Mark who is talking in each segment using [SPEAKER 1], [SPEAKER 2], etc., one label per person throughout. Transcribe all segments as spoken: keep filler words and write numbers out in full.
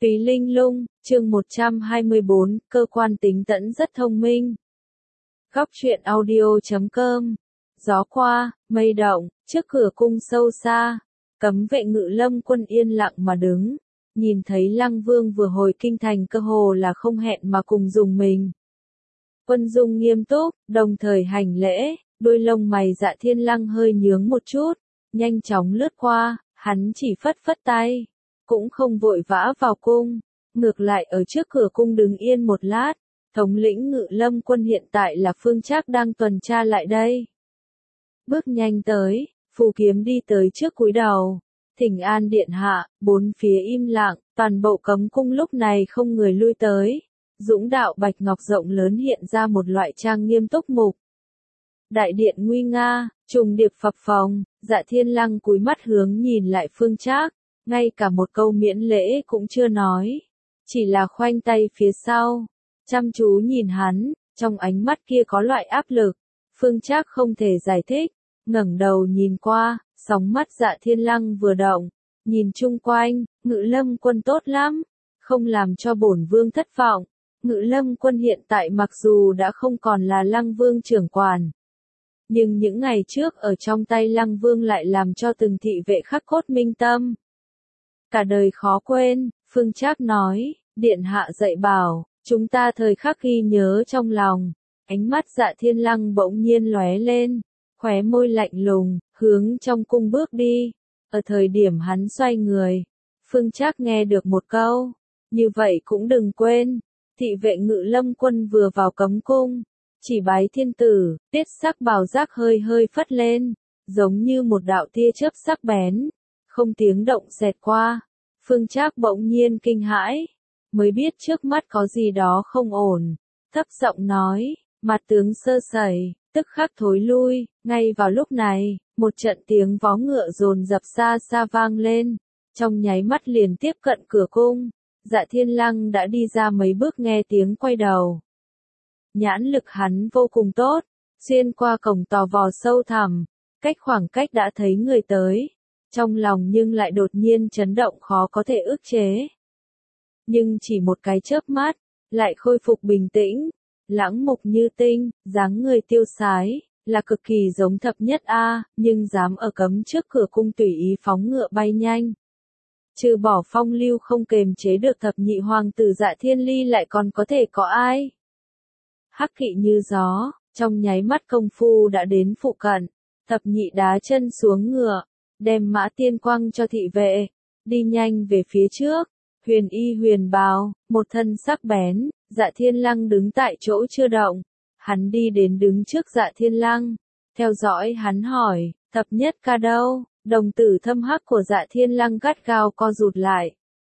[SPEAKER 1] Túy Linh Lung, chương một trăm hai mươi bốn, cơ quan tính tẫn rất thông minh. Góc truyện audio chấm com. Gió qua, mây động, trước cửa cung sâu xa, cấm vệ Ngự Lâm quân yên lặng mà đứng, nhìn thấy Lăng Vương vừa hồi kinh thành cơ hồ là không hẹn mà cùng dùng mình. Quân Dung nghiêm túc, đồng thời hành lễ, đôi lông mày Dạ Thiên Lăng hơi nhướng một chút, nhanh chóng lướt qua, hắn chỉ phất phất tay, cũng không vội vã vào cung, ngược lại ở trước cửa cung đứng yên một lát. Thống lĩnh Ngự Lâm quân hiện tại là Phương Trác đang tuần tra lại đây. Bước nhanh tới, phù kiếm đi tới trước cúi đầu, thỉnh an điện hạ, bốn phía im lặng, toàn bộ cấm cung lúc này không người lui tới. Dũng đạo bạch ngọc rộng lớn hiện ra một loại trang nghiêm túc mục. Đại điện nguy nga, trùng điệp phập phồng, Dạ Thiên Lăng cúi mắt hướng nhìn lại Phương Trác, ngay cả một câu miễn lễ cũng chưa nói, chỉ là khoanh tay phía sau, chăm chú nhìn hắn, trong ánh mắt kia có loại áp lực. Phương Trác không thể giải thích, ngẩng đầu nhìn qua, sóng mắt Dạ Thiên Lăng vừa động, nhìn chung quanh, Ngự Lâm quân tốt lắm, không làm cho bổn vương thất vọng. Ngự Lâm quân hiện tại mặc dù đã không còn là Lăng Vương trưởng quản, nhưng những ngày trước ở trong tay Lăng Vương lại làm cho từng thị vệ khắc cốt minh tâm. Cả đời khó quên, Phương Trác nói, điện hạ dạy bảo, chúng ta thời khắc ghi nhớ trong lòng. Ánh mắt Dạ Thiên Lăng bỗng nhiên lóe lên, khóe môi lạnh lùng, hướng trong cung bước đi. Ở thời điểm hắn xoay người, Phương Trác nghe được một câu, như vậy cũng đừng quên, thị vệ Ngự Lâm quân vừa vào cấm cung, chỉ bái thiên tử, tiết sắc bào giác hơi hơi phất lên, giống như một đạo tia chớp sắc bén, không tiếng động xẹt qua. Phương Trác bỗng nhiên kinh hãi, mới biết trước mắt có gì đó không ổn, thấp giọng nói, mặt tướng sơ sẩy, tức khắc thối lui. Ngay vào lúc này, một trận tiếng vó ngựa dồn dập xa xa vang lên, trong nháy mắt liền tiếp cận cửa cung. Dạ Thiên Lăng đã đi ra mấy bước nghe tiếng quay đầu. Nhãn lực hắn vô cùng tốt, xuyên qua cổng tò vò sâu thẳm, cách khoảng cách đã thấy người tới, trong lòng nhưng lại đột nhiên chấn động khó có thể ức chế. Nhưng chỉ một cái chớp mắt, lại khôi phục bình tĩnh, lãng mục như tinh, dáng người tiêu sái, là cực kỳ giống thập nhất A, nhưng dám ở cấm trước cửa cung tùy ý phóng ngựa bay nhanh. Trừ bỏ phong lưu không kềm chế được thập nhị hoàng tử Dạ Thiên Ly lại còn có thể có ai. Hắc kỵ như gió, trong nháy mắt công phu đã đến phụ cận, thập nhị đá chân xuống ngựa, đem mã tiên quăng cho thị vệ, đi nhanh về phía trước. Huyền y huyền bào, một thân sắc bén, Dạ Thiên Lăng đứng tại chỗ chưa động. Hắn đi đến đứng trước Dạ Thiên Lăng, theo dõi hắn hỏi, thập nhất ca đâu? Đồng tử thâm hắc của Dạ Thiên Lăng gắt gao co rụt lại.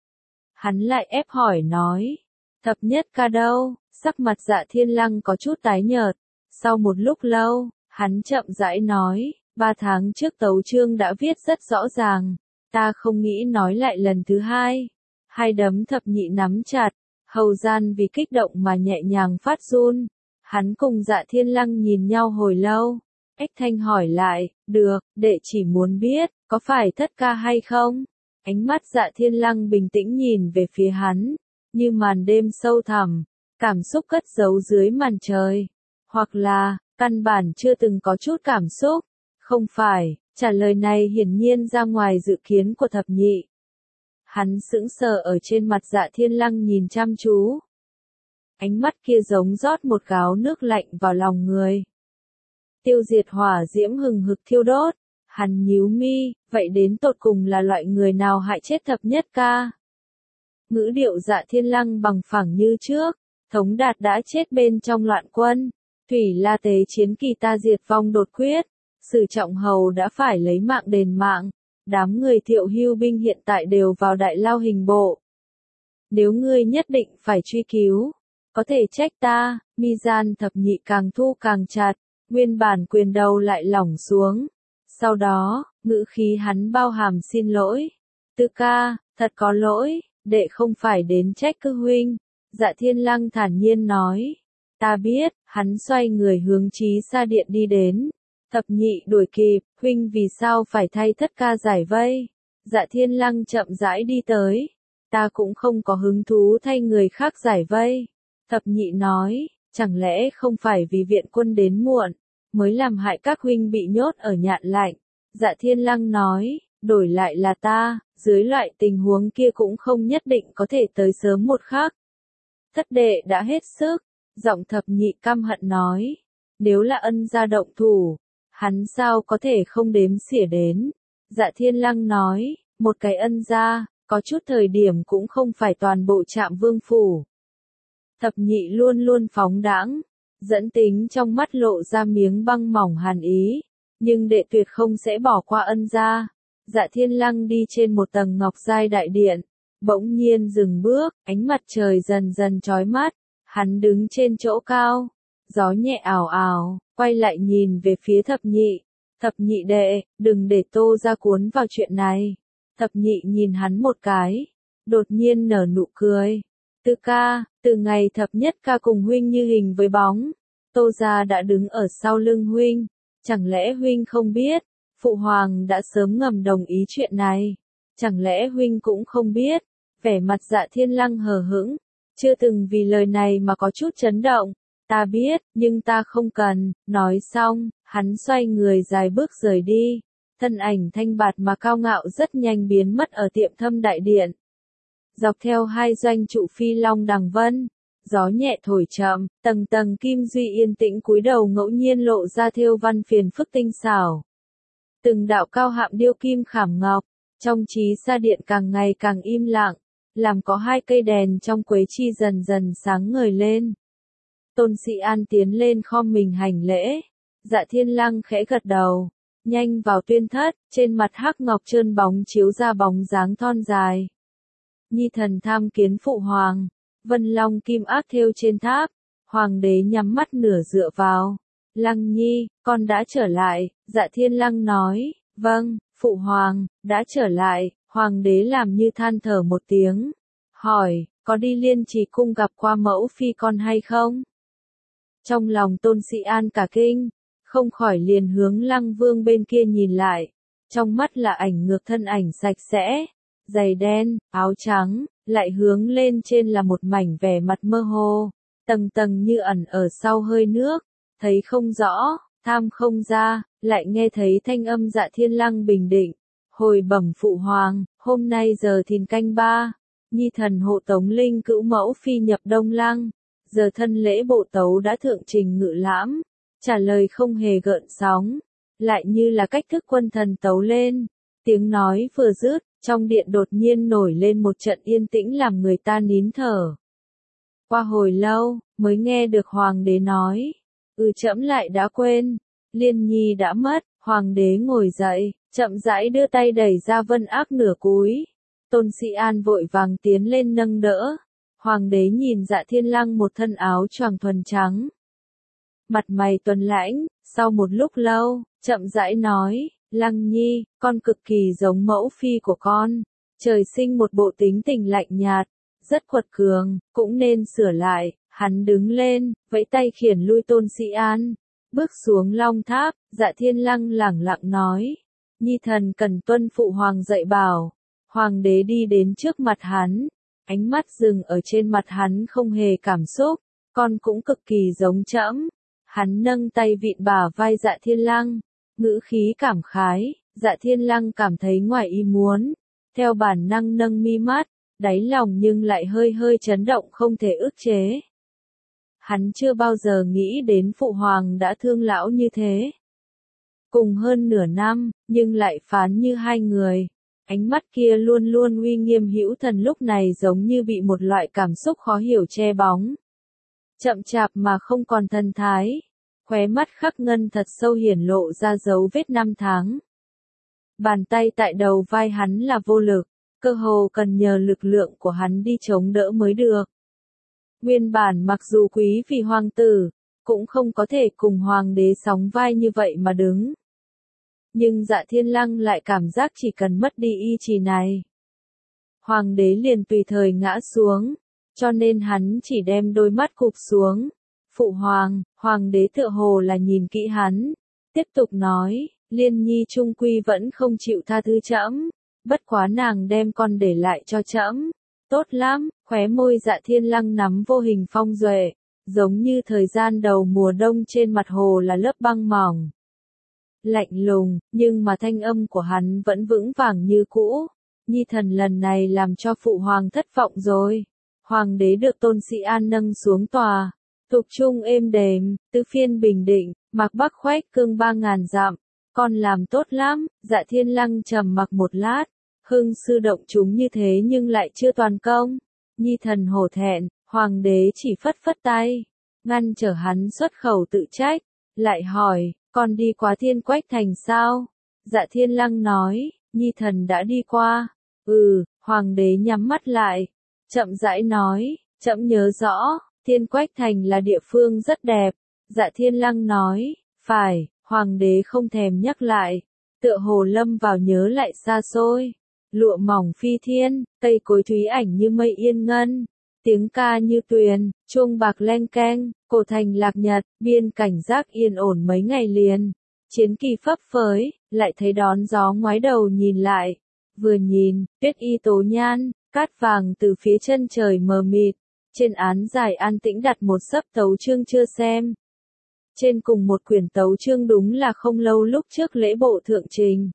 [SPEAKER 1] Hắn lại ép hỏi nói, thập nhất ca đâu? Sắc mặt Dạ Thiên Lăng có chút tái nhợt. Sau một lúc lâu, hắn chậm rãi nói, ba tháng trước tấu chương đã viết rất rõ ràng, ta không nghĩ nói lại lần thứ hai. Hai đấm thập nhị nắm chặt, hầu gian vì kích động mà nhẹ nhàng phát run. Hắn cùng Dạ Thiên Lăng nhìn nhau hồi lâu, ếch thanh hỏi lại, được, đệ chỉ muốn biết, có phải thất ca hay không? Ánh mắt Dạ Thiên Lăng bình tĩnh nhìn về phía hắn, như màn đêm sâu thẳm, cảm xúc cất giấu dưới màn trời. Hoặc là, căn bản chưa từng có chút cảm xúc. Không phải, trả lời này hiển nhiên ra ngoài dự kiến của thập nhị. Hắn sững sờ ở trên mặt Dạ Thiên Lăng nhìn chăm chú. Ánh mắt kia giống rót một gáo nước lạnh vào lòng người. Tiêu diệt hỏa diễm hừng hực thiêu đốt. Hắn nhíu mi, vậy đến tột cùng là loại người nào hại chết thập nhất ca? Ngữ điệu Dạ Thiên Lăng bằng phẳng như trước. Thống Đạt đã chết bên trong loạn quân. Thủy La tế chiến kỳ ta diệt vong đột quyết. Sử Trọng Hầu đã phải lấy mạng đền mạng. Đám người Thiệu hưu binh hiện tại đều vào đại lao hình bộ. Nếu ngươi nhất định phải truy cứu, có thể trách ta. Mi gian thập nhị càng thu càng chặt, nguyên bản quyền đầu lại lỏng xuống. Sau đó, ngữ khí hắn bao hàm xin lỗi. Tư ca, thật có lỗi, đệ không phải đến trách cứ huynh. Dạ Thiên Lăng thản nhiên nói. Ta biết. Hắn xoay người hướng Chí Sa điện đi đến. Thập nhị đuổi kịp, huynh vì sao phải thay thất ca giải vây? Dạ Thiên Lăng chậm rãi đi tới. ta cũng không có hứng thú thay người khác giải vây. Thập nhị nói, chẳng lẽ không phải vì viện quân đến muộn, mới làm hại các huynh bị nhốt ở nhạn lạnh. Dạ Thiên Lăng nói, đổi lại là ta, dưới loại tình huống kia cũng không nhất định có thể tới sớm một khắc. Thất đệ đã hết sức, giọng thập nhị căm hận nói, nếu là ân gia động thủ, hắn sao có thể không đếm xỉa đến. Dạ Thiên Lăng nói, một cái ân gia, có chút thời điểm cũng không phải toàn bộ Trạm Vương phủ. Thập nhị luôn luôn phóng đãng, dẫn tính trong mắt lộ ra miếng băng mỏng hàn ý, nhưng đệ tuyệt không sẽ bỏ qua ân gia. Dạ Thiên Lăng đi trên một tầng ngọc giai đại điện, bỗng nhiên dừng bước, ánh mặt trời dần dần chói mắt, hắn đứng trên chỗ cao, gió nhẹ ảo ảo, quay lại nhìn về phía thập nhị. Thập nhị đệ, đừng để Tô gia cuốn vào chuyện này. Thập nhị nhìn hắn một cái, đột nhiên nở nụ cười. Tư ca, từ ngày thập nhất ca cùng huynh như hình với bóng, Tô gia đã đứng ở sau lưng huynh, chẳng lẽ huynh không biết, phụ hoàng đã sớm ngầm đồng ý chuyện này, chẳng lẽ huynh cũng không biết. Vẻ mặt Dạ Thiên Lăng hờ hững, chưa từng vì lời này mà có chút chấn động. Ta biết, nhưng ta không cần. Nói xong, hắn xoay người dài bước rời đi, thân ảnh thanh bạt mà cao ngạo rất nhanh biến mất ở tiệm Thâm đại điện. Dọc theo hai doanh trụ phi long đằng vân, gió nhẹ thổi chậm, tầng tầng kim duy yên tĩnh cúi đầu ngẫu nhiên lộ ra thêu văn phiền phức tinh xảo. Từng đạo cao hạm điêu kim khảm ngọc, trong trí sa điện càng ngày càng im lặng, làm có hai cây đèn trong quế chi dần dần sáng ngời lên. Tôn Sĩ An tiến lên khom mình hành lễ, Dạ Thiên Lăng khẽ gật đầu, nhanh vào tuyên thất, trên mặt hắc ngọc trơn bóng chiếu ra bóng dáng thon dài. Nhi thần tham kiến phụ hoàng, vân long kim ác thêu trên tháp, hoàng đế nhắm mắt nửa dựa vào. Lăng nhi, con đã trở lại. Dạ Thiên Lăng nói, vâng, phụ hoàng, đã trở lại. Hoàng đế làm như than thở một tiếng, hỏi, có đi Liên Trì cung gặp qua mẫu phi con hay không? Trong lòng Tôn Sĩ An cả kinh, không khỏi liền hướng Lăng Vương bên kia nhìn lại, trong mắt là ảnh ngược thân ảnh sạch sẽ, giày đen, áo trắng, lại hướng lên trên là một mảnh vẻ mặt mơ hồ, tầng tầng như ẩn ở sau hơi nước, thấy không rõ, tham không ra, lại nghe thấy thanh âm Dạ Thiên Lăng bình định. Hồi bẩm phụ hoàng, hôm nay giờ thìn canh ba, nhi thần hộ tống linh cữu mẫu phi nhập Đông Lăng, giờ thân lễ bộ tấu đã thượng trình ngự lãm, trả lời không hề gợn sóng, lại như là cách thức quân thần tấu lên. Tiếng nói vừa dứt, trong điện đột nhiên nổi lên một trận yên tĩnh làm người ta nín thở. Qua hồi lâu, mới nghe được hoàng đế nói, ừ trẫm lại đã quên, Liên Nhi đã mất. Hoàng đế ngồi dậy, chậm rãi đưa tay đẩy ra Vân Ác nửa cúi. Tôn Sĩ An vội vàng tiến lên nâng đỡ. Hoàng đế nhìn Dạ Thiên Lăng một thân áo choàng thuần trắng, mặt mày tuấn lãnh, sau một lúc lâu, chậm rãi nói, Lăng Nhi, con cực kỳ giống mẫu phi của con, trời sinh một bộ tính tình lạnh nhạt, rất quật cường, cũng nên sửa lại. Hắn đứng lên, vẫy tay khiển lui Tôn Sĩ An. Bước xuống long tháp, Dạ Thiên Lăng lẳng lặng nói, nhi thần cần tuân phụ hoàng dạy bảo. Hoàng đế đi đến trước mặt hắn, ánh mắt dừng ở trên mặt hắn không hề cảm xúc, con cũng cực kỳ giống trẫm. Hắn nâng tay vịn bả vai Dạ Thiên Lăng, ngữ khí cảm khái. Dạ Thiên Lăng cảm thấy ngoài ý muốn, theo bản năng nâng mi mắt, đáy lòng nhưng lại hơi hơi chấn động không thể ức chế. Hắn chưa bao giờ nghĩ đến phụ hoàng đã thương lão như thế. Cùng hơn nửa năm, nhưng lại phán như hai người. Ánh mắt kia luôn luôn uy nghiêm hữu thần lúc này giống như bị một loại cảm xúc khó hiểu che bóng. Chậm chạp mà không còn thần thái. Khóe mắt khắc ngân thật sâu hiển lộ ra dấu vết năm tháng. Bàn tay tại đầu vai hắn là vô lực, cơ hồ cần nhờ lực lượng của hắn đi chống đỡ mới được. Nguyên bản mặc dù quý vì hoàng tử, cũng không có thể cùng hoàng đế sóng vai như vậy mà đứng. Nhưng Dạ Thiên Lăng lại cảm giác chỉ cần mất đi ý chí này, hoàng đế liền tùy thời ngã xuống, cho nên hắn chỉ đem đôi mắt cụp xuống. Phụ hoàng, hoàng đế tựa hồ là nhìn kỹ hắn, tiếp tục nói, Liên Nhi trung quy vẫn không chịu tha thứ trẫm, bất quá nàng đem con để lại cho trẫm, Tốt lắm, khóe môi Dạ Thiên Lăng nắm vô hình phong duệ, giống như thời gian đầu mùa đông trên mặt hồ là lớp băng mỏng. Lạnh lùng, nhưng mà thanh âm của hắn vẫn vững vàng như cũ. Nhi thần lần này làm cho phụ hoàng thất vọng rồi. Hoàng đế được Tôn Sĩ An nâng xuống tòa. Tục trung êm đềm, tứ phiên bình định, Mạc Bắc khoách cương ba ngàn dặm. Con làm tốt lắm, Dạ Thiên Lăng trầm mặc một lát. Hưng sư động chúng như thế nhưng lại chưa toàn công. Nhi thần hổ thẹn, hoàng đế chỉ phất phất tay. Ngăn trở hắn xuất khẩu tự trách. Lại hỏi, con đi qua Thiên Quách thành sao? Dạ Thiên Lăng nói, Nhi thần đã đi qua. Ừ, hoàng đế nhắm mắt lại. Chậm rãi nói, trẫm nhớ rõ, Thiên Quách thành là địa phương rất đẹp. Dạ Thiên Lăng nói, phải, hoàng đế không thèm nhắc lại. Tựa hồ lâm vào nhớ lại xa xôi. Lụa mỏng phi thiên, cây cối thúy ảnh như mây yên ngân. Tiếng ca như tuyền, chuông bạc leng keng, cổ thành lạc nhật, biên cảnh giác yên ổn mấy ngày liền. Chiến kỳ phấp phới, lại thấy đón gió ngoái đầu nhìn lại. Vừa nhìn, tuyết y tố nhan, cát vàng từ phía chân trời mờ mịt. Trên án giải an tĩnh đặt một sấp tấu chương chưa xem. Trên cùng một quyển tấu chương đúng là không lâu lúc trước lễ bộ thượng trình.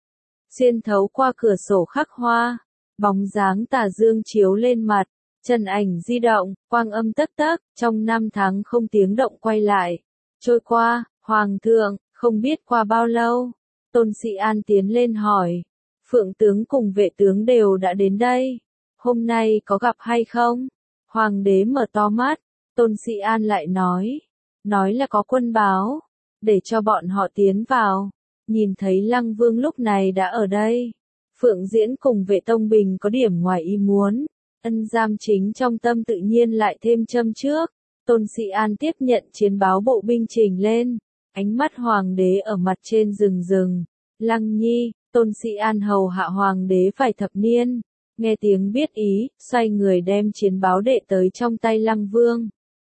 [SPEAKER 1] Xuyên thấu qua cửa sổ khắc hoa, bóng dáng tà dương chiếu lên mặt, trần ảnh di động, quang âm tấc tấc, trong năm tháng không tiếng động quay lại. Trôi qua, hoàng thượng, không biết qua bao lâu, Tôn Sĩ An tiến lên hỏi, phượng tướng cùng vệ tướng đều đã đến đây, hôm nay có gặp hay không? Hoàng đế mở to mắt, Tôn Sĩ An lại nói, nói là có quân báo, để cho bọn họ tiến vào. Nhìn thấy Lăng Vương lúc này đã ở đây. Phượng Diễn cùng vệ Tông Bình có điểm ngoài ý muốn. Ân Giam Chính trong tâm tự nhiên lại thêm châm trước. Tôn Sĩ An tiếp nhận chiến báo bộ binh trình lên. Ánh mắt hoàng đế ở mặt trên rừng rừng. Lăng Nhi, Tôn Sĩ An hầu hạ hoàng đế vài thập niên. Nghe tiếng biết ý, xoay người đem chiến báo đệ tới trong tay Lăng Vương.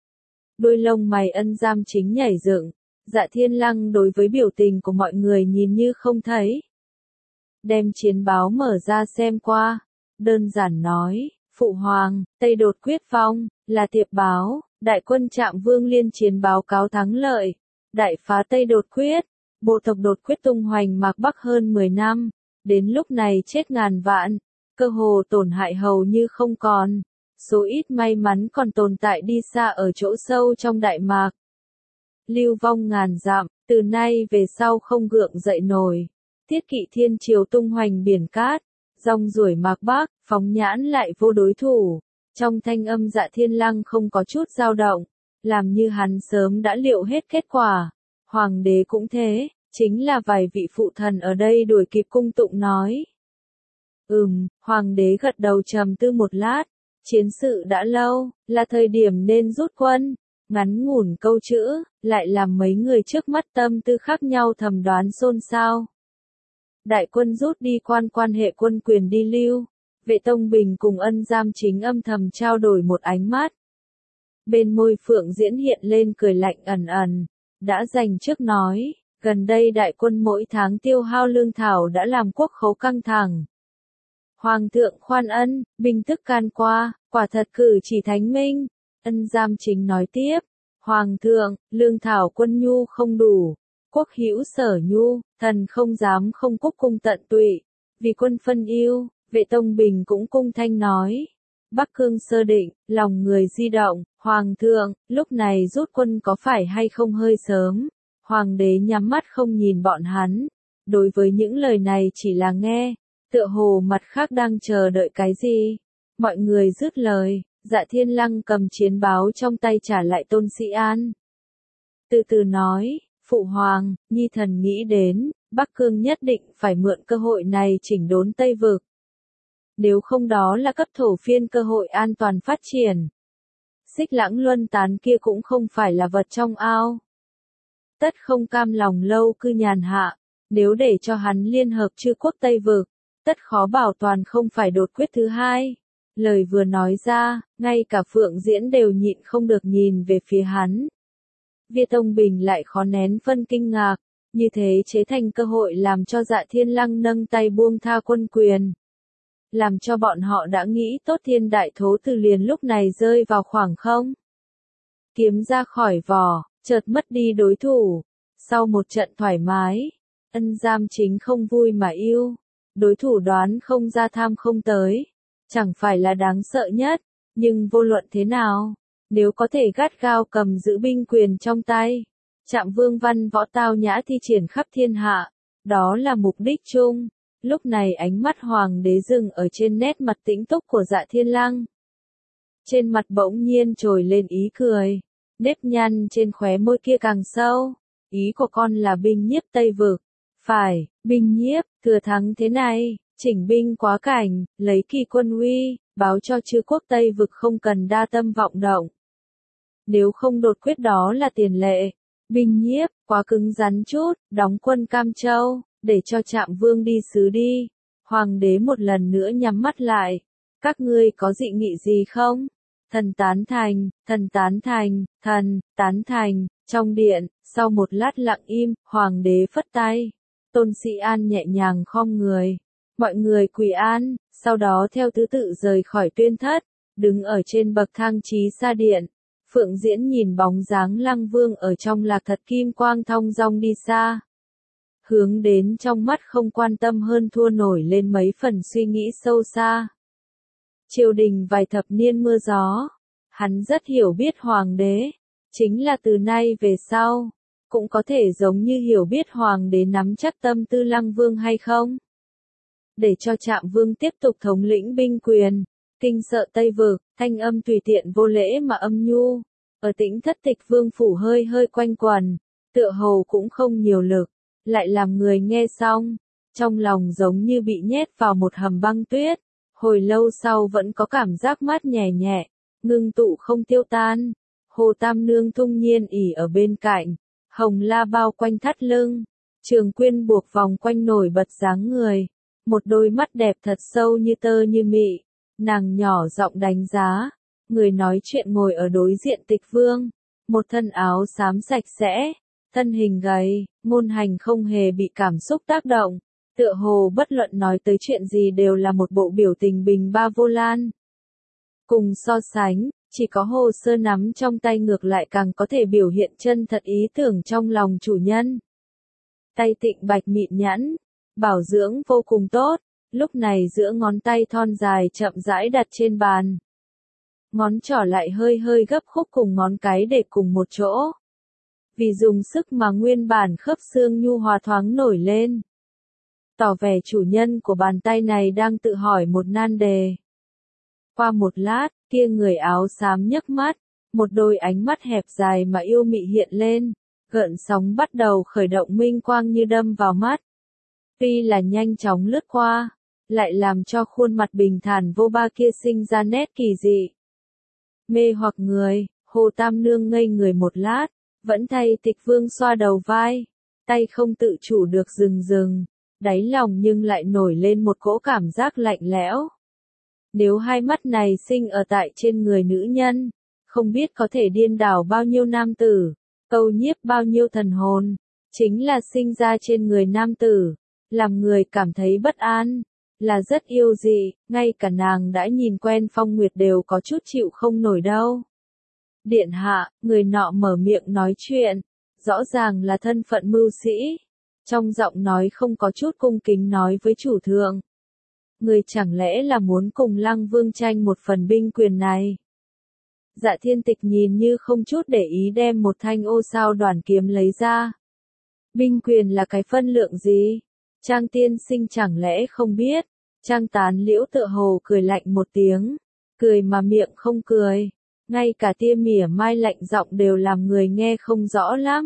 [SPEAKER 1] Đôi lông mày Ân Giam Chính nhảy dựng. Dạ Thiên Lăng đối với biểu tình của mọi người nhìn như không thấy. Đem chiến báo mở ra xem qua. Đơn giản nói, Phụ Hoàng, Tây đột quyết vong, là thiệp báo, đại quân Trạm Vương liên chiến báo cáo thắng lợi. Đại phá Tây đột quyết, bộ tộc đột quyết tung hoành Mạc Bắc hơn mười năm. Đến lúc này chết ngàn vạn, cơ hồ tổn hại hầu như không còn. Số ít may mắn còn tồn tại đi xa ở chỗ sâu trong Đại Mạc. Lưu vong ngàn dặm, từ nay về sau không gượng dậy nổi. Tiết kỵ thiên triều tung hoành biển cát, rong ruổi Mạc Bắc, phóng nhãn lại vô đối thủ. Trong thanh âm Dạ Thiên Lăng không có chút dao động, làm như hắn sớm đã liệu hết kết quả. Hoàng đế cũng thế, chính là vài vị phụ thần ở đây đuổi kịp cung tụng nói. Ừm, hoàng đế gật đầu trầm tư một lát, chiến sự đã lâu, là thời điểm nên rút quân. Ngắn ngủn câu chữ, lại làm mấy người trước mắt tâm tư khác nhau thầm đoán xôn xao. Đại quân rút đi quan quan hệ quân quyền đi lưu. Vệ Tông Bình cùng Ân Giam Chính âm thầm trao đổi một ánh mắt. Bên môi Phượng Diễn hiện lên cười lạnh ẩn ẩn. Đã dành trước nói, gần đây đại quân mỗi tháng tiêu hao lương thảo đã làm quốc khấu căng thẳng. Hoàng thượng khoan ân, binh tức can qua, quả thật cử chỉ thánh minh. Ân Giam Chính nói tiếp, Hoàng thượng, lương thảo quân nhu không đủ, quốc hữu sở nhu, thần không dám không quốc cung tận tụy, vì quân phân ưu. Vệ Tông Bình cũng cung thanh nói, Bắc Cương sơ định, lòng người di động, Hoàng thượng, lúc này rút quân có phải hay không hơi sớm? Hoàng đế nhắm mắt không nhìn bọn hắn, đối với những lời này chỉ là nghe, tựa hồ mặt khác đang chờ đợi cái gì. Mọi người dứt lời. Dạ Thiên Lăng cầm chiến báo trong tay trả lại Tôn Sĩ An. Từ từ nói, Phụ Hoàng, Nhi thần nghĩ đến, Bắc Cương nhất định phải mượn cơ hội này chỉnh đốn Tây Vực. Nếu không đó là cấp thổ phiên cơ hội an toàn phát triển. Xích Lãng luân tán kia cũng không phải là vật trong ao. Tất không cam lòng lâu cư nhàn hạ, nếu để cho hắn liên hợp chư quốc Tây Vực, tất khó bảo toàn không phải đột quyết thứ hai. Lời vừa nói ra, ngay cả Phượng Diễn đều nhịn không được nhìn về phía hắn. Vệ Tông Bình lại khó nén phân kinh ngạc, như thế chế thành cơ hội làm cho Dạ Thiên Lăng nâng tay buông tha quân quyền. làm cho bọn họ đã nghĩ tốt thiên đại thố từ liền lúc này rơi vào khoảng không. Kiếm ra khỏi vỏ, chợt mất đi đối thủ. Sau một trận thoải mái, Ân Giam chính không vui mà yêu. Đối thủ đoán không ra tham không tới. Chẳng phải là đáng sợ nhất, nhưng vô luận thế nào, nếu có thể gắt gao cầm giữ binh quyền trong tay, Trạm Vương văn võ tao nhã thi triển khắp thiên hạ, đó là mục đích chung. Lúc này ánh mắt hoàng đế dừng ở trên nét mặt tĩnh túc của Dạ Thiên Lăng. Trên mặt bỗng nhiên trồi lên ý cười, nếp nhăn trên khóe môi kia càng sâu. Ý của con là binh nhiếp Tây Vực. Phải, binh nhiếp, thừa thắng thế này, chỉnh binh quá cảnh, lấy kỳ quân uy, báo cho chư quốc Tây Vực không cần đa tâm vọng động. Nếu không đột quyết đó là tiền lệ. Binh nhiếp, quá cứng rắn chút, đóng quân Cam Châu, để cho Trạm Vương đi xứ đi. Hoàng đế một lần nữa nhắm mắt lại. Các ngươi có dị nghị gì không? Thần tán thành, thần tán thành, thần, tán thành. Trong điện, sau một lát lặng im, hoàng đế phất tay. Tôn Sĩ An nhẹ nhàng khom người. Mọi người quỳ an, sau đó theo thứ tự rời khỏi tuyên thất, đứng ở trên bậc thang trí xa điện. Phượng Diễn nhìn bóng dáng Lăng Vương ở trong lạc thật kim quang thong dong đi xa. Hướng đến trong mắt không quan tâm hơn thua nổi lên mấy phần suy nghĩ sâu xa. Triều đình vài thập niên mưa gió, hắn rất hiểu biết hoàng đế, chính là từ nay về sau, cũng có thể giống như hiểu biết hoàng đế nắm chắc tâm tư Lăng Vương hay không. Để cho Trạm Vương tiếp tục thống lĩnh binh quyền, kinh sợ Tây Vực, thanh âm tùy tiện vô lễ mà âm nhu, ở Tĩnh Thất Tịch Vương phủ hơi hơi quanh quẩn, tựa hồ cũng không nhiều lực, lại làm người nghe xong, trong lòng giống như bị nhét vào một hầm băng tuyết, hồi lâu sau vẫn có cảm giác mát nhẹ nhẹ, ngưng tụ không tiêu tan. Hồ Tam Nương thung nhiên ỉ ở bên cạnh, hồng la bao quanh thắt lưng, Trường Quyên buộc vòng quanh nổi bật dáng người, một đôi mắt đẹp thật sâu như tơ như mị, nàng nhỏ giọng đánh giá, người nói chuyện ngồi ở đối diện Tịch Vương, một thân áo xám sạch sẽ, thân hình gầy, ngôn hành không hề bị cảm xúc tác động, tựa hồ bất luận nói tới chuyện gì đều là một bộ biểu tình bình ba vô lan. Cùng so sánh, chỉ có hồ sơ nắm trong tay ngược lại càng có thể biểu hiện chân thật ý tưởng trong lòng chủ nhân. Tay Tịnh Bạch mịn nhẵn, bảo dưỡng vô cùng tốt, lúc này giữa ngón tay thon dài chậm rãi đặt trên bàn. Ngón trỏ lại hơi hơi gấp khúc cùng ngón cái để cùng một chỗ. Vì dùng sức mà nguyên bản khớp xương nhu hòa thoáng nổi lên. Tỏ vẻ chủ nhân của bàn tay này đang tự hỏi một nan đề. Qua một lát, kia người áo xám nhấc mắt, một đôi ánh mắt hẹp dài mà yêu mị hiện lên, gợn sóng bắt đầu khởi động minh quang như đâm vào mắt. Tuy là nhanh chóng lướt qua, lại làm cho khuôn mặt bình thản vô ba kia sinh ra nét kỳ dị. Mê hoặc người, Hồ Tam Nương ngây người một lát, vẫn thay Tịch Vương xoa đầu vai, tay không tự chủ được dừng dừng, đáy lòng nhưng lại nổi lên một cỗ cảm giác lạnh lẽo. Nếu hai mắt này sinh ở tại trên người nữ nhân, không biết có thể điên đảo bao nhiêu nam tử, câu nhiếp bao nhiêu thần hồn, chính là sinh ra trên người nam tử, làm người cảm thấy bất an, là rất yêu dị, ngay cả nàng đã nhìn quen Phong Nguyệt đều có chút chịu không nổi đâu. Điện hạ, người nọ mở miệng nói chuyện, rõ ràng là thân phận mưu sĩ, trong giọng nói không có chút cung kính nói với chủ thượng. Người chẳng lẽ là muốn cùng Lăng Vương tranh một phần binh quyền này? Dạ Thiên Tịch nhìn như không chút để ý đem một thanh ô sao đoàn kiếm lấy ra. Binh quyền là cái phân lượng gì? Trang tiên sinh chẳng lẽ không biết? Trang Tán Liễu tựa hồ cười lạnh một tiếng, cười mà miệng không cười, ngay cả tia mỉa mai lạnh giọng đều làm người nghe không rõ lắm.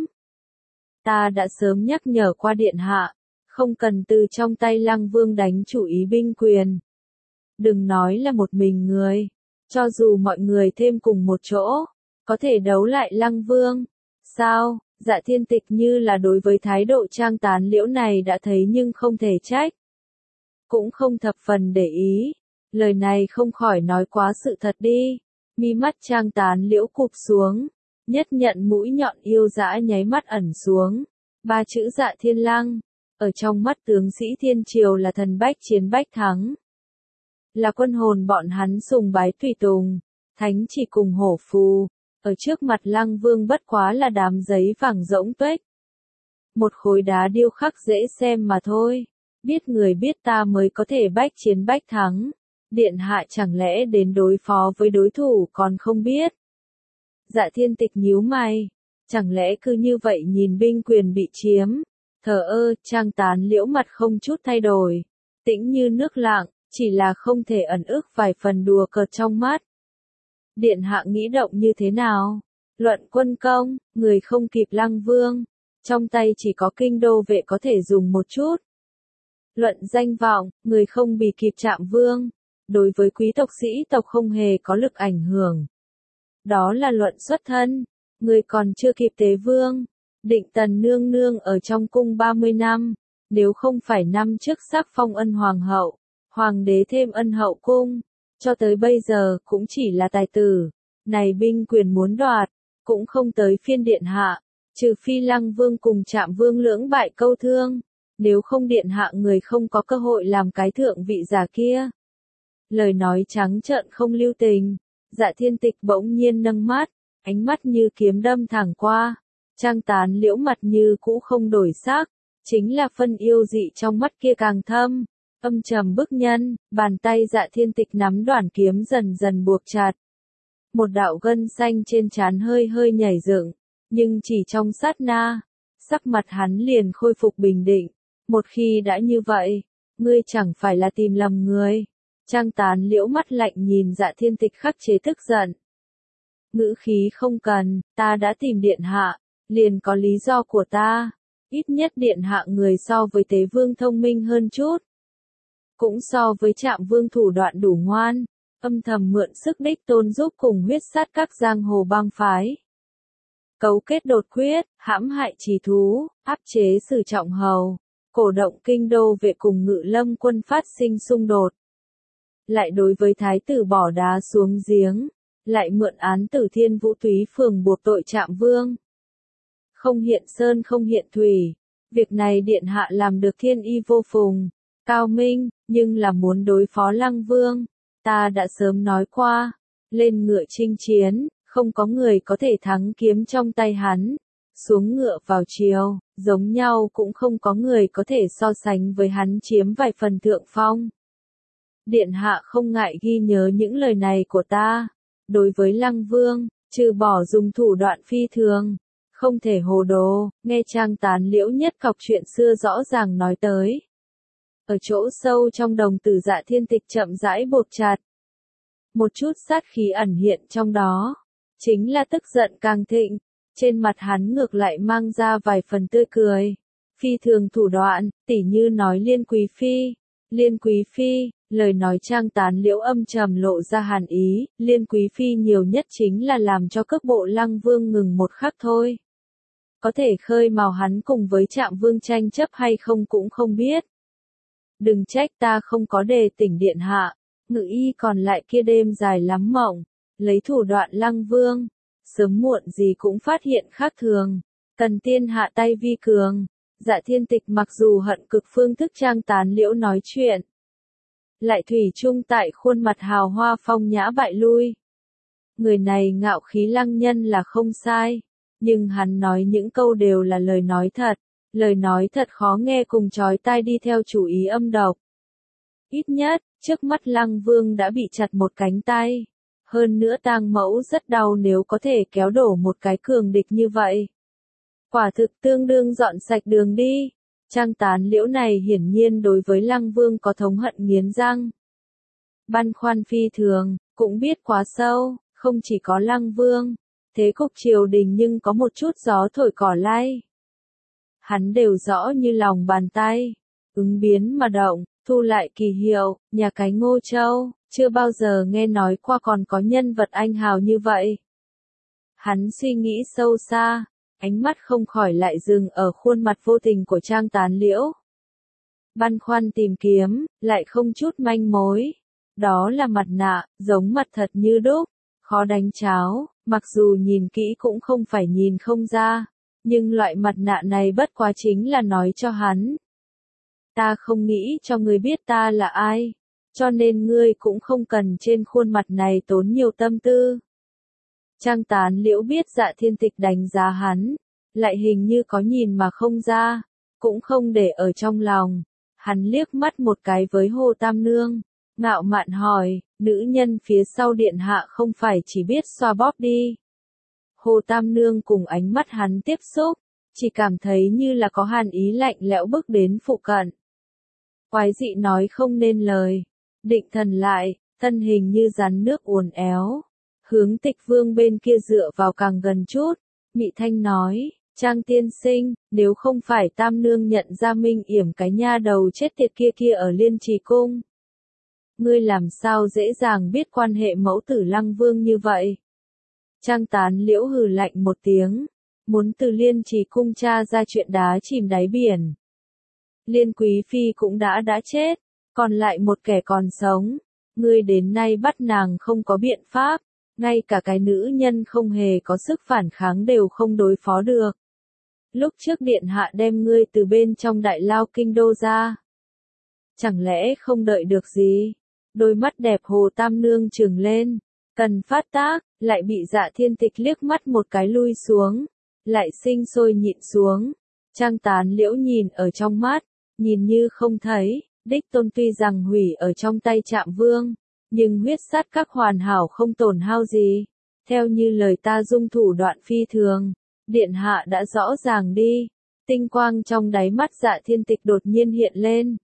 [SPEAKER 1] Ta đã sớm nhắc nhở qua điện hạ, không cần từ trong tay Lăng Vương đánh chủ ý binh quyền. Đừng nói là một mình người, cho dù mọi người thêm cùng một chỗ, có thể đấu lại Lăng Vương. Sao? Dạ Thiên Tịch như là đối với thái độ Trang Tán Liễu này đã thấy nhưng không thể trách. Cũng không thập phần để ý, lời này không khỏi nói quá sự thật đi. Mi mắt Trang Tán Liễu cụp xuống, nhất nhận mũi nhọn yêu dã nháy mắt ẩn xuống. Ba chữ Dạ Thiên Lăng, ở trong mắt tướng sĩ thiên triều là thần bách chiến bách thắng. là quân hồn bọn hắn sùng bái tùy tùng, thánh chỉ cùng hổ phù, ở trước mặt Lăng Vương bất quá là đám giấy vàng rỗng tuếch. Một khối đá điêu khắc dễ xem mà thôi, biết người biết ta mới có thể bách chiến bách thắng, điện hạ chẳng lẽ đến đối phó với đối thủ còn không biết. Dạ Thiên Tịch nhíu mày, chẳng lẽ cứ như vậy nhìn binh quyền bị chiếm, thờ ơ. Trang Tán Liễu mặt không chút thay đổi, tĩnh như nước lặng, chỉ là không thể ẩn ức vài phần đùa cợt trong mắt. Điện hạ nghĩ động như thế nào? Luận quân công, người không kịp Lăng Vương, trong tay chỉ có kinh đô vệ có thể dùng một chút. Luận danh vọng, người không bị kịp Trạm Vương, đối với quý tộc sĩ tộc không hề có lực ảnh hưởng. Đó là luận xuất thân, người còn chưa kịp Tế Vương, Định Tần nương nương ở trong cung ba mươi năm, nếu không phải năm trước sắc phong ân hoàng hậu, hoàng đế thêm ân hậu cung, cho tới bây giờ cũng chỉ là tài tử, này binh quyền muốn đoạt, cũng không tới phiên điện hạ, trừ phi Lăng Vương cùng Trạm Vương lưỡng bại câu thương, nếu không điện hạ người không có cơ hội làm cái thượng vị giả kia. Lời nói trắng trợn không lưu tình, Dạ Thiên Tịch bỗng nhiên nâng mắt, ánh mắt như kiếm đâm thẳng qua, Trang Tán Liễu mặt như cũ không đổi sắc, chính là phân yêu dị trong mắt kia càng thâm, âm trầm bức nhân, bàn tay Dạ Thiên Tịch nắm đoản kiếm dần dần buộc chặt. Một đạo gân xanh trên trán hơi hơi nhảy dựng, nhưng chỉ trong sát na, sắc mặt hắn liền khôi phục bình định, một khi đã như vậy, ngươi chẳng phải là tìm lầm người. Trang Tán Liễu mắt lạnh nhìn Dạ Thiên Tịch khắc chế tức giận. Ngữ khí không cần, ta đã tìm điện hạ, liền có lý do của ta, ít nhất điện hạ người so với Tế Vương thông minh hơn chút. Cũng so với Trạm Vương thủ đoạn đủ ngoan, âm thầm mượn sức đích tôn giúp cùng huyết sát các giang hồ bang phái. Cấu kết đột quyết, hãm hại trì thú, áp chế Sử Trọng Hầu, cổ động kinh đô vệ cùng Ngự Lâm quân phát sinh xung đột. Lại đối với thái tử bỏ đá xuống giếng, lại mượn án Tử Thiên Vũ Túy phường buộc tội Trạm Vương. Không hiện sơn không hiện thủy, việc này điện hạ làm được thiên y vô phùng, cao minh, nhưng là muốn đối phó Lăng Vương, ta đã sớm nói qua, lên ngựa chinh chiến, không có người có thể thắng kiếm trong tay hắn, xuống ngựa vào chiều, giống nhau cũng không có người có thể so sánh với hắn chiếm vài phần thượng phong. Điện hạ không ngại ghi nhớ những lời này của ta, đối với Lăng Vương, trừ bỏ dùng thủ đoạn phi thường, không thể hồ đồ. Nghe Trang Tán Liễu nhất cọc chuyện xưa rõ ràng nói tới. Ở chỗ sâu trong đồng tử Dạ Thiên Tịch chậm rãi buộc chặt. Một chút sát khí ẩn hiện trong đó, chính là tức giận càng thịnh, trên mặt hắn ngược lại mang ra vài phần tươi cười. Phi thường thủ đoạn, tỉ như nói Liên Quý Phi, Liên Quý Phi, lời nói Trang Tán Liễu âm trầm lộ ra hàn ý, Liên Quý Phi nhiều nhất chính là làm cho cước bộ Lăng Vương ngừng một khắc thôi. Có thể khơi mào hắn cùng với Trạm Vương tranh chấp hay không cũng không biết. Đừng trách ta không có đề tỉnh điện hạ, Ngự y còn lại kia đêm dài lắm mộng, lấy thủ đoạn Lăng Vương, sớm muộn gì cũng phát hiện khác thường, cần tiên hạ tay vi cường. Dạ Thiên Tịch mặc dù hận cực phương thức Trang Tán Liễu nói chuyện, lại thủy chung tại khuôn mặt hào hoa phong nhã bại lui. Người này ngạo khí lăng nhân là không sai, nhưng hắn nói những câu đều là lời nói thật, lời nói thật khó nghe cùng chói tai đi theo chủ ý âm độc. Ít nhất, trước mắt Lăng Vương đã bị chặt một cánh tay, hơn nữa tang mẫu rất đau nếu có thể kéo đổ một cái cường địch như vậy. Quả thực tương đương dọn sạch đường đi. Trang Tán Liễu này hiển nhiên đối với Lăng Vương có thống hận nghiến răng. Băn khoăn phi thường, cũng biết quá sâu, không chỉ có Lăng Vương, thế cục triều đình nhưng có một chút gió thổi cỏ lay. Hắn đều rõ như lòng bàn tay, ứng biến mà động, thu lại kỳ hiệu, nhà cái Ngô Châu, chưa bao giờ nghe nói qua còn có nhân vật anh hào như vậy. Hắn suy nghĩ sâu xa. Ánh mắt không khỏi lại dừng ở khuôn mặt vô tình của Trang Tán Liễu. Băn khoăn tìm kiếm, lại không chút manh mối. Đó là mặt nạ, giống mặt thật như đúc, khó đánh cháo, mặc dù nhìn kỹ cũng không phải nhìn không ra, nhưng loại mặt nạ này bất quá chính là nói cho hắn. Ta không nghĩ cho người biết ta là ai, cho nên ngươi cũng không cần trên khuôn mặt này tốn nhiều tâm tư. Trang Tán Liễu biết Dạ Thiên Tịch đánh giá hắn, lại hình như có nhìn mà không ra, cũng không để ở trong lòng. Hắn liếc mắt một cái với Hồ Tam Nương, ngạo mạn hỏi, nữ nhân phía sau điện hạ không phải chỉ biết xoa bóp đi. Hồ Tam Nương cùng ánh mắt hắn tiếp xúc, chỉ cảm thấy như là có hàn ý lạnh lẽo bước đến phụ cận. Quái dị nói không nên lời, định thần lại, thân hình như rắn nước uốn éo, hướng Tịch Vương bên kia dựa vào càng gần chút, Mị Thanh nói, Trang tiên sinh, nếu không phải Tam Nương nhận ra Minh Yểm cái nha đầu chết tiệt kia kia ở Liên Trì Cung, ngươi làm sao dễ dàng biết quan hệ mẫu tử Lăng Vương như vậy? Trang Tán Liễu hừ lạnh một tiếng, muốn từ Liên Trì Cung tra ra chuyện đá chìm đáy biển. Liên Quý Phi cũng đã đã chết, còn lại một kẻ còn sống, ngươi đến nay bắt nàng không có biện pháp, ngay cả cái nữ nhân không hề có sức phản kháng đều không đối phó được. Lúc trước điện hạ đem ngươi từ bên trong đại lao kinh đô ra. Chẳng lẽ không đợi được gì? Đôi mắt đẹp Hồ Tam Nương trừng lên, cần phát tác, lại bị Dạ Thiên Tịch liếc mắt một cái lui xuống, lại sinh sôi nhịn xuống. Trang Tán Liễu nhìn ở trong mắt, nhìn như không thấy, đích tôn tuy rằng hủy ở trong tay Trạm Vương, nhưng huyết sát các hoàn hảo không tổn hao gì. Theo như lời ta dung thủ đoạn phi thường, điện hạ đã rõ ràng đi. Tinh quang trong đáy mắt Dạ Thiên Tịch đột nhiên hiện lên.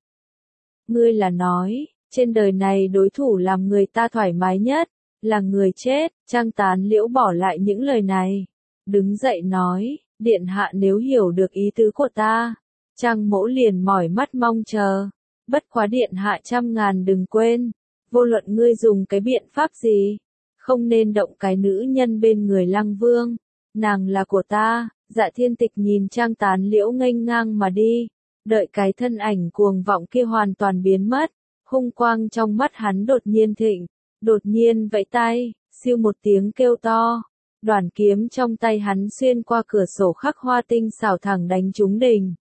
[SPEAKER 1] Ngươi là nói, trên đời này đối thủ làm người ta thoải mái nhất, là người chết. Trang Tán Liễu bỏ lại những lời này, đứng dậy nói, điện hạ nếu hiểu được ý tứ của ta, Trang mẫu liền mỏi mắt mong chờ. Bất quá điện hạ trăm ngàn đừng quên, vô luận ngươi dùng cái biện pháp gì, không nên động cái nữ nhân bên người Lăng Vương, nàng là của ta. Dạ Thiên Tịch nhìn Trang Tán Liễu nghênh ngang mà đi, đợi cái thân ảnh cuồng vọng kia hoàn toàn biến mất, hung quang trong mắt hắn đột nhiên thịnh, đột nhiên vẫy tay, siêu một tiếng kêu to, đoàn kiếm trong tay hắn xuyên qua cửa sổ khắc hoa tinh xảo thẳng đánh trúng đình.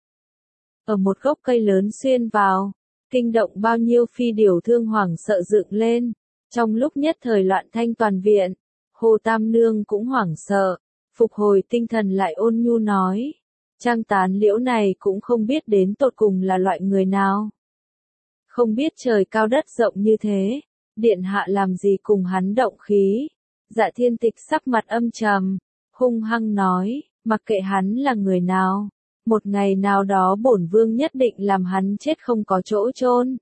[SPEAKER 1] Ở một gốc cây lớn xuyên vào, kinh động bao nhiêu phi điểu thương hoảng sợ dựng lên, trong lúc nhất thời loạn thanh toàn viện, Hồ Tam Nương cũng hoảng sợ, phục hồi tinh thần lại ôn nhu nói, Trang Tán Liễu này cũng không biết đến tột cùng là loại người nào. Không biết trời cao đất rộng như thế, điện hạ làm gì cùng hắn động khí. Dạ Thiên Tịch sắc mặt âm trầm, hung hăng nói, mặc kệ hắn là người nào, một ngày nào đó bổn vương nhất định làm hắn chết không có chỗ chôn.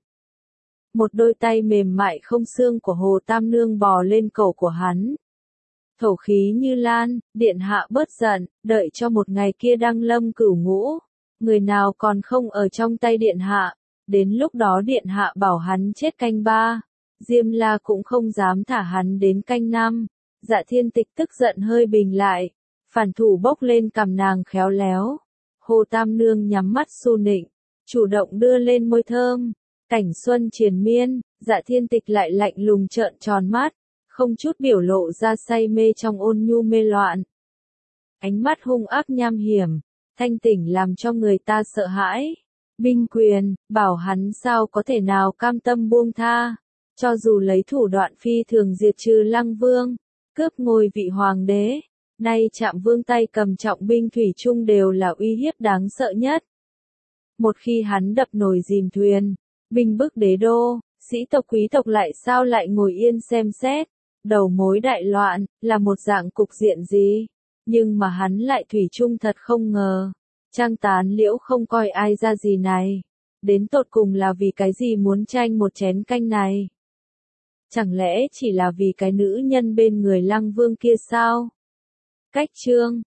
[SPEAKER 1] Một đôi tay mềm mại không xương của Hồ Tam Nương bò lên cổ của hắn. Thổ khí như lan, điện hạ bớt giận, đợi cho một ngày kia đăng lâm cửu ngũ, người nào còn không ở trong tay điện hạ, đến lúc đó điện hạ bảo hắn chết canh ba, Diêm La cũng không dám thả hắn đến canh năm. Dạ Thiên Tịch tức giận hơi bình lại, phản thủ bốc lên cầm nàng khéo léo. Hồ Tam Nương nhắm mắt su nịnh, chủ động đưa lên môi thơm, cảnh xuân triền miên. Dạ Thiên Tịch lại lạnh lùng trợn tròn mắt, không chút biểu lộ ra say mê trong ôn nhu mê loạn. Ánh mắt hung ác nham hiểm, thanh tỉnh làm cho người ta sợ hãi. Binh quyền, bảo hắn sao có thể nào cam tâm buông tha, cho dù lấy thủ đoạn phi thường diệt trừ Lăng Vương, cướp ngôi vị hoàng đế, nay Trạm Vương tay cầm trọng binh thủy chung đều là uy hiếp đáng sợ nhất. Một khi hắn đập nồi dìm thuyền, binh bức đế đô, sĩ tộc quý tộc lại sao lại ngồi yên xem xét, đầu mối đại loạn, là một dạng cục diện gì, nhưng mà hắn lại thủy chung thật không ngờ. Trang Tán Liễu không coi ai ra gì này, đến tột cùng là vì cái gì muốn tranh một chén canh này? Chẳng lẽ chỉ là vì cái nữ nhân bên người Lăng Vương kia sao? Cách chương